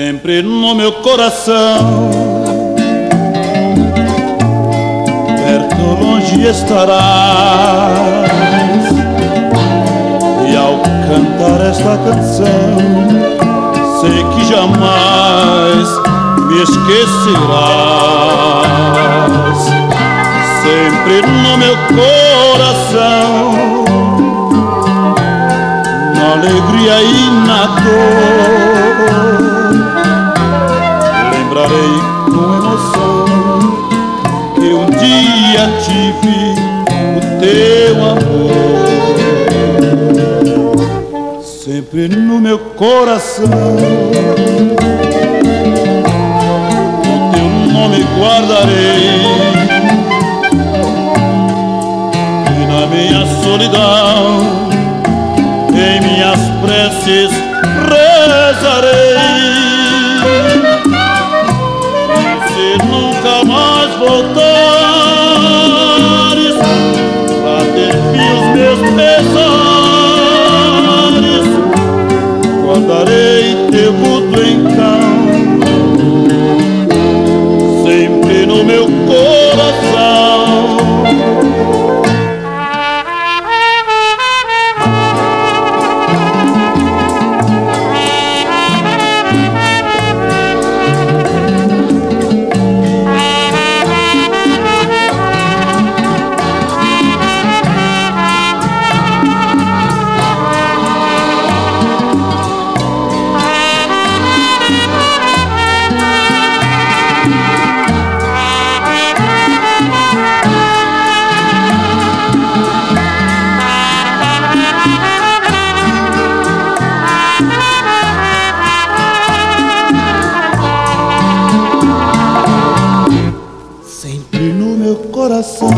sempre no meu coração. Perto ou longe estarás, e ao cantar esta canção sei que jamais me esquecerás. Sempre no meu coração, na alegria e na dor, lembrarei com emoção que um dia tive o teu amor. Sempre no meu coração, o teu nome guardarei, e na minha solidão em minhas preces rezarei. E se nunca mais voltares pra ter fim os meus pesares, guardarei teu vulto então, sempre no meu coração. Sempre no meu coração,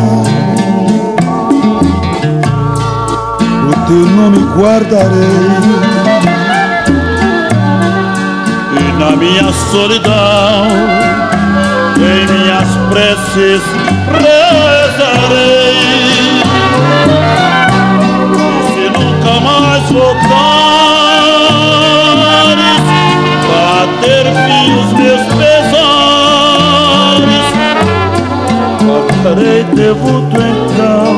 o teu nome guardarei, e na minha solidão em minhas preces rezarei. E se nunca mais voltares pra ter fim os meus pesares, guardarei teu vulto então,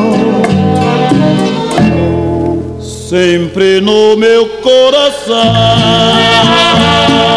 sempre no meu coração.